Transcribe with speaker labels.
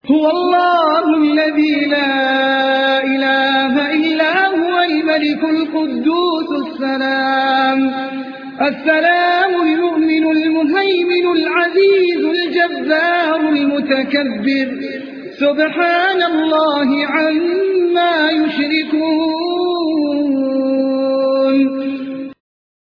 Speaker 1: هو الله الذي لا إله إلا هو الملك القدوس السلام المؤمن المهيمن العزيز الجبار المتكبر سبحان الله عما